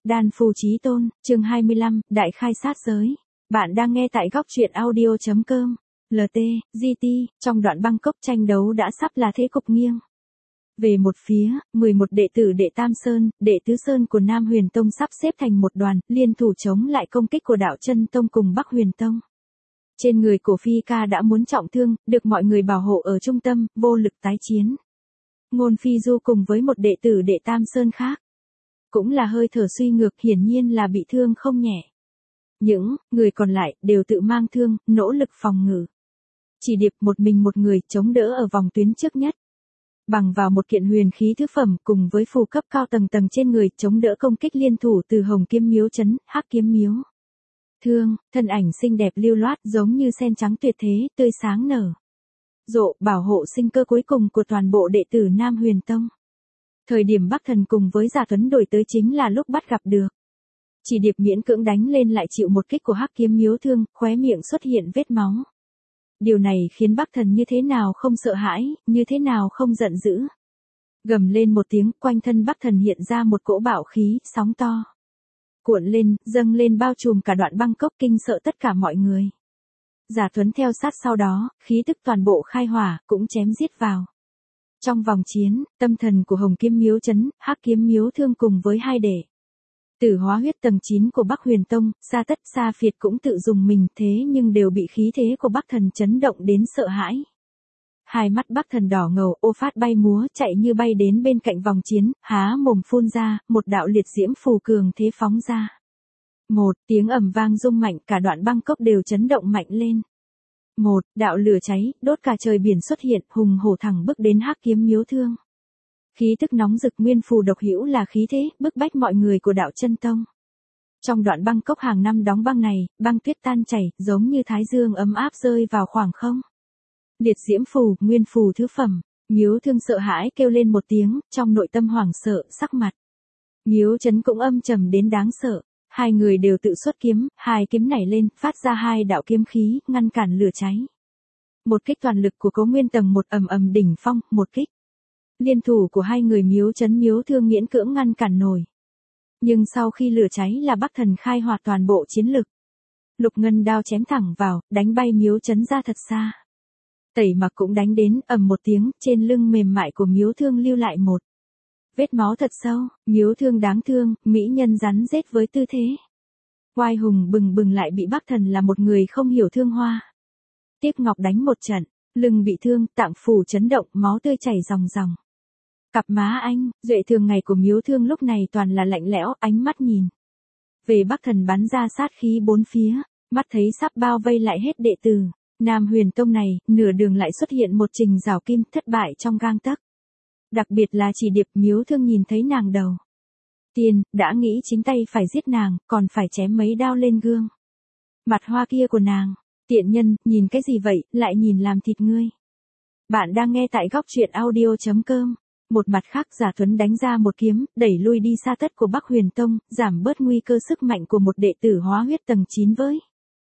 Đan Phù Chí Tôn, chương 25, Đại khai sát giới. Bạn đang nghe tại góc truyện audio.com. LT, GT, trong đoạn Bangkok tranh đấu đã sắp là thế cục nghiêng. Về một phía, 11 đệ tử đệ Tam Sơn, đệ Tứ Sơn của Nam Huyền Tông sắp xếp thành một đoàn, liên thủ chống lại công kích của Đạo Chân Tông cùng Bắc Huyền Tông. Trên người của Phi Ca đã muốn trọng thương, được mọi người bảo hộ ở trung tâm, vô lực tái chiến. Ngôn Phi Du cùng với một đệ tử đệ Tam Sơn khác, cũng là hơi thở suy ngược, hiển nhiên là bị thương không nhẹ. Những người còn lại đều tự mang thương, nỗ lực phòng ngự. Chỉ Điệp một mình một người chống đỡ ở vòng tuyến trước nhất. Bằng vào một kiện huyền khí thứ phẩm cùng với phù cấp cao tầng tầng trên người chống đỡ công kích liên thủ từ Hồng Kiếm Miếu trấn, Hắc Kiếm Miếu. Thương, thân ảnh xinh đẹp lưu loát giống như sen trắng tuyệt thế, tươi sáng nở rộ, bảo hộ sinh cơ cuối cùng của toàn bộ đệ tử Nam Huyền Tông. Thời điểm Bắc Thần cùng với Giả Tuấn đổi tới chính là lúc bắt gặp được. Chỉ Điệp miễn cưỡng đánh lên lại chịu một kích của Hắc Kiếm Miếu thương, khóe miệng xuất hiện vết máu. Điều này khiến Bắc Thần như thế nào không sợ hãi, như thế nào không giận dữ. Gầm lên một tiếng, quanh thân Bắc Thần hiện ra một cỗ bạo khí, sóng to. Cuộn lên, dâng lên bao trùm cả đoạn Bangkok, kinh sợ tất cả mọi người. Giả Tuấn theo sát sau đó, khí tức toàn bộ khai hỏa, cũng chém giết vào. Trong vòng chiến, tâm thần của Hồng Kiếm Miếu trấn, Hắc Kiếm Miếu thương cùng với hai đệ tử hóa huyết tầng 9 của Bắc Huyền Tông, Sa Tất Sa Phiệt cũng tự dùng mình, thế nhưng đều bị khí thế của Bắc Thần chấn động đến sợ hãi. Hai mắt Bắc Thần đỏ ngầu, ô phát bay múa, chạy như bay đến bên cạnh vòng chiến, há mồm phun ra, một đạo liệt diễm phù cường thế phóng ra. Một tiếng ầm vang rung mạnh, cả đoạn Bangkok đều chấn động mạnh lên. Một đạo lửa cháy, đốt cả trời biển xuất hiện, hùng hổ thẳng bước đến Hắc Kiếm Miếu thương. Khí tức nóng rực nguyên phù độc hữu là khí thế, bức bách mọi người của Đạo Chân Tông. Trong đoạn Bangkok hàng năm đóng băng này, băng tuyết tan chảy, giống như thái dương ấm áp rơi vào khoảng không. Liệt diễm phù, nguyên phù thứ phẩm, Miếu thương sợ hãi kêu lên một tiếng, trong nội tâm hoảng sợ, sắc mặt. Miếu trấn cũng âm trầm đến đáng sợ. Hai người đều tự xuất kiếm, hai kiếm nảy lên, phát ra hai đạo kiếm khí, ngăn cản lửa cháy. Một kích toàn lực của Cố Nguyên tầng 1 ầm ầm đỉnh phong, một kích liên thủ của hai người Miếu trấn Miếu thương miễn cưỡng ngăn cản nổi. Nhưng sau khi lửa cháy là Bắc Thần khai hoạt toàn bộ chiến lực. Lục Ngân đao chém thẳng vào, đánh bay Miếu trấn ra thật xa. Tẩy Mặc cũng đánh đến, ầm một tiếng, trên lưng mềm mại của Miếu thương lưu lại một vết máu thật sâu. Miếu thương đáng thương, mỹ nhân rắn rết với tư thế oai hùng bừng bừng lại bị Bắc Thần là một người không hiểu thương hoa. Tiếc Ngọc đánh một trận, lưng bị thương, tạng phủ chấn động, máu tươi chảy ròng ròng. Cặp má anh, duệ thường ngày của Miếu thương lúc này toàn là lạnh lẽo, ánh mắt nhìn về Bắc Thần bắn ra sát khí bốn phía, mắt thấy sắp bao vây lại hết đệ tử Nam Huyền Tông này, nửa đường lại xuất hiện một Trình Giảo Kim, thất bại trong gang tấc. Đặc biệt là Chỉ Điệp, Miếu thương nhìn thấy nàng đầu tiên, đã nghĩ chính tay phải giết nàng, còn phải chém mấy đao lên gương mặt hoa kia của nàng. Tiện nhân, nhìn cái gì vậy, lại nhìn làm thịt ngươi. Bạn đang nghe tại góc truyện audio.com. Một mặt khác, Giả Tuấn đánh ra một kiếm, đẩy lui đi Sa Tất của Bắc Huyền Tông, giảm bớt nguy cơ sức mạnh của một đệ tử hóa huyết tầng 9 với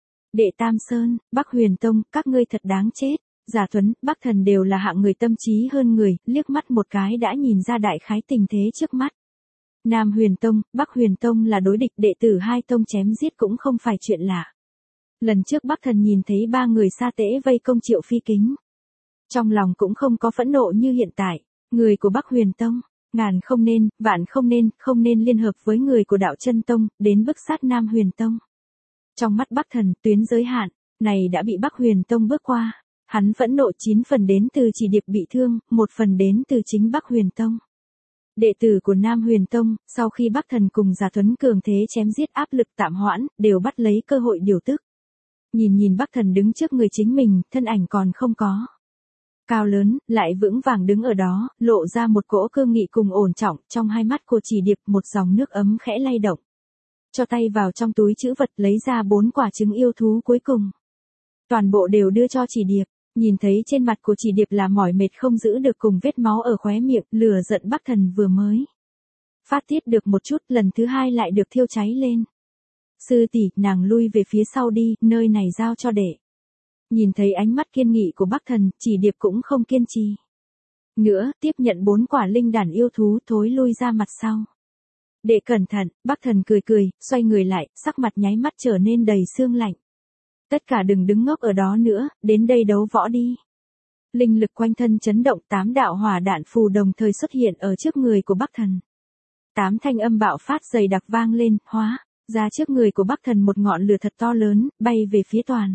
đệ Tam Sơn, Bắc Huyền Tông, các ngươi thật đáng chết. Giả Tuấn, Bắc Thần đều là hạng người tâm trí hơn người, liếc mắt một cái đã nhìn ra đại khái tình thế trước mắt. Nam Huyền Tông, Bắc Huyền Tông là đối địch, đệ tử hai tông chém giết cũng không phải chuyện lạ. Lần trước Bắc Thần nhìn thấy ba người Sa Tễ vây công Triệu Phi Kính, trong lòng cũng không có phẫn nộ như hiện tại. Người của Bắc Huyền Tông, ngàn không nên, vạn không nên liên hợp với người của Đạo Chân Tông, đến bức sát Nam Huyền Tông. Trong mắt Bắc Thần, tuyến giới hạn này đã bị Bắc Huyền Tông bước qua. Hắn phẫn nộ 9 phần đến từ Chỉ Điệp bị thương, 1 phần đến từ chính Bắc Huyền Tông. Đệ tử của Nam Huyền Tông, sau khi Bắc Thần cùng Giả Tuấn cường thế chém giết áp lực tạm hoãn, đều bắt lấy cơ hội điều tức. Nhìn Bắc Thần đứng trước người chính mình, thân ảnh còn không có cao lớn, lại vững vàng đứng ở đó, lộ ra một cỗ cương nghị cùng ổn trọng, trong hai mắt của Chỉ Điệp một dòng nước ấm khẽ lay động. Cho tay vào trong túi trữ vật lấy ra 4 quả trứng yêu thú cuối cùng. Toàn bộ đều đưa cho Chỉ Điệp. Nhìn thấy trên mặt của Chỉ Điệp là mỏi mệt không giữ được cùng vết máu ở khóe miệng, lửa giận Bắc Thần vừa mới phát tiết được một chút, lần thứ hai lại được thiêu cháy lên. Sư tỷ, nàng lui về phía sau đi, nơi này giao cho đệ. Nhìn thấy ánh mắt kiên nghị của Bắc Thần, Chỉ Điệp cũng không kiên trì nữa, tiếp nhận 4 quả linh đản yêu thú, thối lui ra mặt sau. Đệ cẩn thận, Bắc Thần cười cười, xoay người lại, sắc mặt nháy mắt trở nên đầy sương lạnh. Tất cả đừng đứng ngốc ở đó nữa, đến đây đấu võ đi. Linh lực quanh thân chấn động, 8 đạo hỏa đạn phù đồng thời xuất hiện ở trước người của Bắc Thần. 8 thanh âm bạo phát dày đặc vang lên, hóa ra trước người của Bắc Thần một ngọn lửa thật to lớn, bay về phía toàn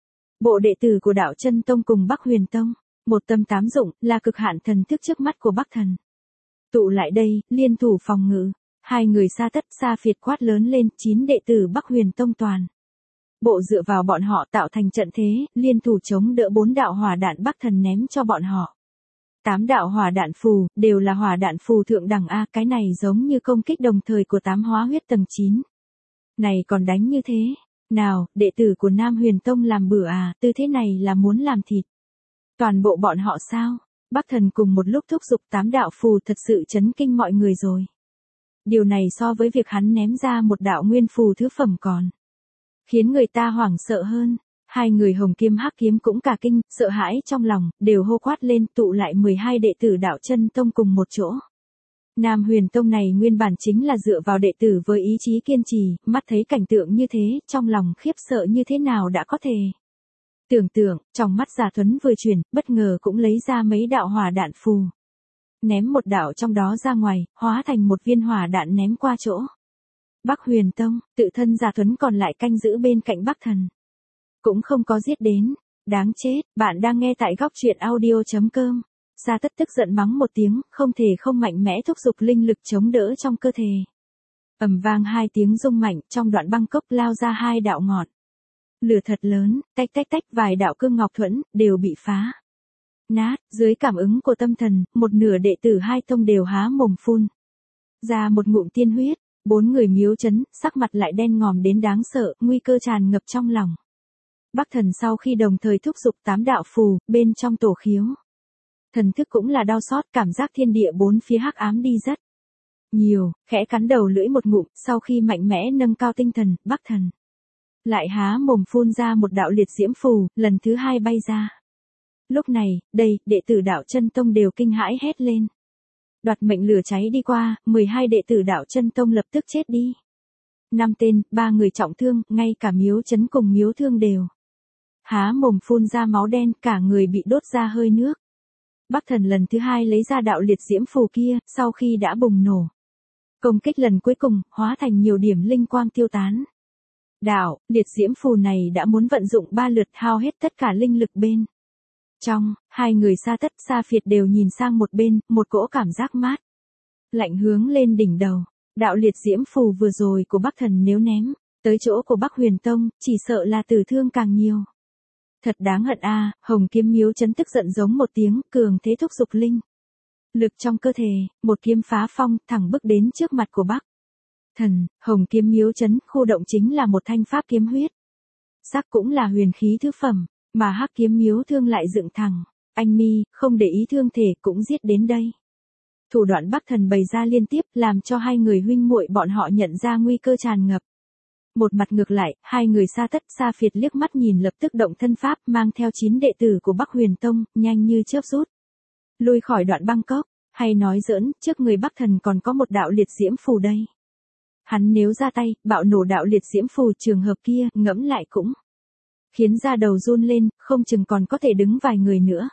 bộ đệ tử của Đạo Chân Tông cùng Bắc Huyền Tông. Một tâm 8 dụng, là cực hạn thần thức trước mắt của Bắc Thần. Tụ lại đây, liên thủ phòng ngự. Hai người Sa Tất Sa Phiệt quát lớn lên, 9 đệ tử Bắc Huyền Tông toàn bộ dựa vào bọn họ tạo thành trận thế, liên thủ chống đỡ 4 đạo hỏa đạn Bắc Thần ném cho bọn họ. 8 đạo hỏa đạn phù, đều là hỏa đạn phù thượng đẳng A, cái này giống như công kích đồng thời của 8 hóa huyết tầng 9. Này còn đánh như thế, nào, đệ tử của Nam Huyền Tông làm bữa à, tư thế này là muốn làm thịt toàn bộ bọn họ sao? Bắc Thần cùng một lúc thúc giục 8 đạo phù thật sự chấn kinh mọi người rồi. Điều này so với việc hắn ném ra một đạo nguyên phù thứ phẩm còn khiến người ta hoảng sợ hơn. Hai người Hồng Kiếm Hắc Kiếm cũng cả kinh, sợ hãi trong lòng, đều hô quát lên, tụ lại 12 đệ tử Đạo Chân Tông cùng một chỗ. Nam Huyền Tông này nguyên bản chính là dựa vào đệ tử với ý chí kiên trì, mắt thấy cảnh tượng như thế, trong lòng khiếp sợ như thế nào đã có thể tưởng tượng. Trong mắt Giả Thuấn vừa chuyển, bất ngờ cũng lấy ra mấy đạo hỏa đạn phù. Ném một đạo trong đó ra ngoài, hóa thành một viên hỏa đạn ném qua chỗ Bắc Huyền Tông. Tự thân Giả Thuấn còn lại canh giữ bên cạnh Bắc Thần, cũng không có giết đến. Đáng chết, bạn đang nghe tại góc truyện audio.com. Sa Tất tức giận mắng một tiếng, không thể không mạnh mẽ thúc giục linh lực chống đỡ trong cơ thể. Ầm vang 2 tiếng rung mạnh, trong đoạn băng cốc lao ra 2 đạo ngọn lửa thật lớn, tách tách tách, vài đạo cương ngọc thuẫn đều bị phá nát. Dưới cảm ứng của tâm thần, một nửa đệ tử hai tông đều há mồm phun ra một ngụm tiên huyết. 4 người Miếu Trấn, sắc mặt lại đen ngòm đến đáng sợ, nguy cơ tràn ngập trong lòng. Bắc Thần sau khi đồng thời thúc giục 8 đạo phù, bên trong tổ khiếu thần thức cũng là đau xót, cảm giác thiên địa bốn phía hắc ám đi rất nhiều, khẽ cắn đầu lưỡi một ngụm, sau khi mạnh mẽ nâng cao tinh thần, Bắc Thần lại há mồm phun ra một đạo liệt diễm phù, lần thứ 2 bay ra. Lúc này, đây, đệ tử Đạo Chân Tông đều kinh hãi hét lên. Đoạt mệnh lửa cháy đi qua, 12 đệ tử Đạo Chân Tông lập tức chết đi. 5 tên, 3 người trọng thương, ngay cả Miếu Trấn cùng Miếu Thương đều há mồm phun ra máu đen, cả người bị đốt ra hơi nước. Bắc Thần lần thứ 2 lấy ra đạo liệt diễm phù kia, sau khi đã bùng nổ công kích lần cuối cùng, hóa thành nhiều điểm linh quang tiêu tán. Đạo liệt diễm phù này đã muốn vận dụng 3 lượt, hao hết tất cả linh lực bên trong. Hai người Sa Tất Sa Phiệt đều nhìn sang một bên, một cỗ cảm giác mát lạnh hướng lên đỉnh đầu. Đạo liệt diễm phù vừa rồi của Bắc Thần nếu ném tới chỗ của Bắc Huyền Tông, chỉ sợ là tử thương càng nhiều. Thật đáng hận a. Hồng Kiếm Miếu Trấn tức giận giống một tiếng, cường thế thúc giục linh lực trong cơ thể, một kiếm phá phong, thẳng bước đến trước mặt của Bắc Thần. Hồng Kiếm Miếu Trấn, khu động chính là một thanh pháp kiếm huyết sắc, cũng là huyền khí thứ phẩm, mà Hắc Kiếm Miếu Thương lại dựng thẳng anh mi, không để ý thương thể, cũng giết đến đây. Thủ đoạn Bắc Thần bày ra liên tiếp, làm cho hai người huynh muội bọn họ nhận ra nguy cơ tràn ngập. Một mặt ngược lại, hai người Sa Tất Sa Phiệt liếc mắt nhìn, lập tức động thân pháp, mang theo 9 đệ tử của Bắc Huyền Tông, nhanh như chớp rút lui khỏi đoạn băng cốc. Hay nói giỡn, trước người Bắc Thần còn có một đạo liệt diễm phù đây. Hắn nếu ra tay, bạo nổ đạo liệt diễm phù, trường hợp kia, ngẫm lại cũng khiến da đầu run lên, không chừng còn có thể đứng vài người nữa.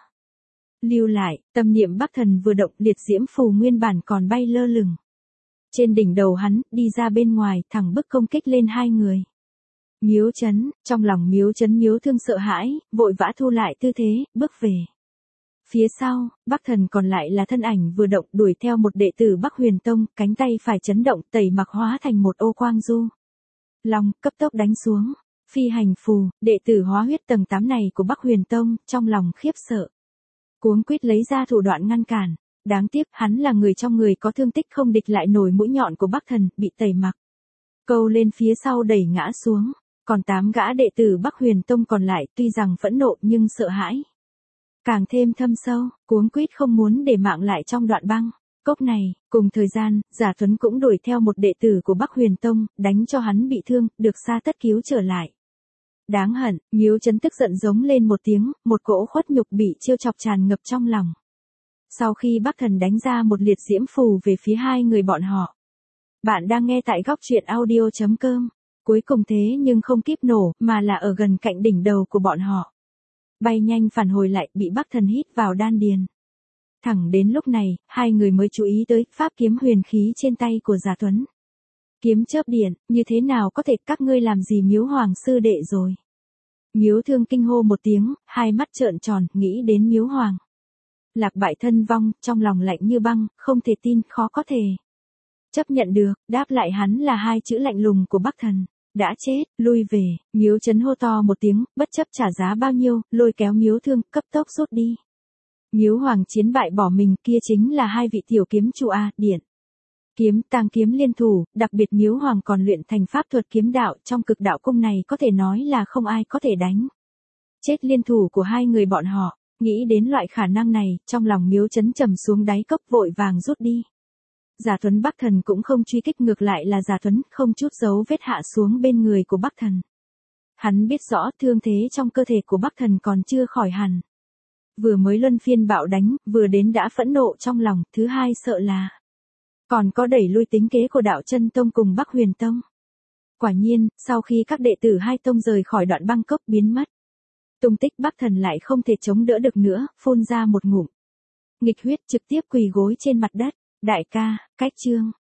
Lưu lại, tâm niệm Bắc Thần vừa động, liệt diễm phù nguyên bản còn bay lơ lửng trên đỉnh đầu hắn, đi ra bên ngoài, thẳng bức công kích lên hai người Miếu Trấn. Trong lòng Miếu Trấn Miếu Thương sợ hãi, vội vã thu lại tư thế, bước về phía sau. Bắc Thần còn lại là thân ảnh vừa động, đuổi theo một đệ tử Bắc Huyền Tông, cánh tay phải chấn động, tẩy mặc hóa thành một ô quang du long, cấp tốc đánh xuống. Phi hành phù, đệ tử hóa huyết tầng 8 này của Bắc Huyền Tông, trong lòng khiếp sợ, cuống quýt lấy ra thủ đoạn ngăn cản. Đáng tiếc, hắn là người trong người có thương tích, không địch lại nổi mũi nhọn của Bắc Thần, bị tẩy mặc câu lên phía sau đẩy ngã xuống. Còn 8 gã đệ tử Bắc Huyền Tông còn lại, tuy rằng phẫn nộ nhưng sợ hãi càng thêm thâm sâu, cuống quýt không muốn để mạng lại trong đoạn băng cốc này. Cùng thời gian, Giả Thuấn cũng đuổi theo một đệ tử của Bắc Huyền Tông, đánh cho hắn bị thương, được Sa Tất cứu trở lại. Đáng hận, Miếu Trấn tức giận giống lên một tiếng, một cỗ khuất nhục bị trêu chọc tràn ngập trong lòng. Sau khi Bắc Thần đánh ra một liệt diễm phù về phía hai người bọn họ, Bạn đang nghe tại góc truyện audio.com. Cuối cùng thế nhưng không kíp nổ, mà là ở gần cạnh đỉnh đầu của bọn họ. Bay nhanh phản hồi lại, bị Bắc Thần hít vào đan điền. Thẳng đến lúc này, hai người mới chú ý tới pháp kiếm huyền khí trên tay của Giả Tuấn. Kiếm chớp điện, như thế nào có thể, các ngươi làm gì Miếu Hoàng sư đệ rồi? Miếu Thương kinh hô một tiếng, hai mắt trợn tròn, nghĩ đến Miếu Hoàng. Lạc bại thân vong, trong lòng lạnh như băng, không thể tin, khó có thể. Chấp nhận được, đáp lại hắn là hai chữ lạnh lùng của Bắc Thần. Đã chết, lui về. Miếu Chấn hô to một tiếng, bất chấp trả giá bao nhiêu, lôi kéo Miếu Thương, cấp tốc rút đi. Miếu Hoàng chiến bại bỏ mình, kia chính là hai vị tiểu kiếm chủ A, điện. Kiếm tàng kiếm liên thủ, đặc biệt Miếu Hoàng còn luyện thành pháp thuật kiếm đạo, trong cực đạo cung này có thể nói là không ai có thể đánh. Chết liên thủ của hai người bọn họ, nghĩ đến loại khả năng này, trong lòng Miếu Chấn trầm xuống đáy cốc, vội vàng rút đi. Giả Tuấn Bắc Thần cũng không truy kích, ngược lại là Giả Tuấn không chút dấu vết hạ xuống bên người của Bắc Thần. Hắn biết rõ thương thế trong cơ thể của Bắc Thần còn chưa khỏi hẳn. Vừa mới luân phiên bạo đánh, vừa đến đã phẫn nộ trong lòng, thứ hai sợ là còn có đẩy lui tính kế của Đạo Chân Tông cùng Bắc Huyền Tông. Quả nhiên, sau khi các đệ tử hai tông rời khỏi đoạn băng cốc biến mất, tung tích Bắc Thần lại không thể chống đỡ được nữa, phun ra một ngụm nghịch huyết, trực tiếp quỳ gối trên mặt đất. Đại ca, cách chương.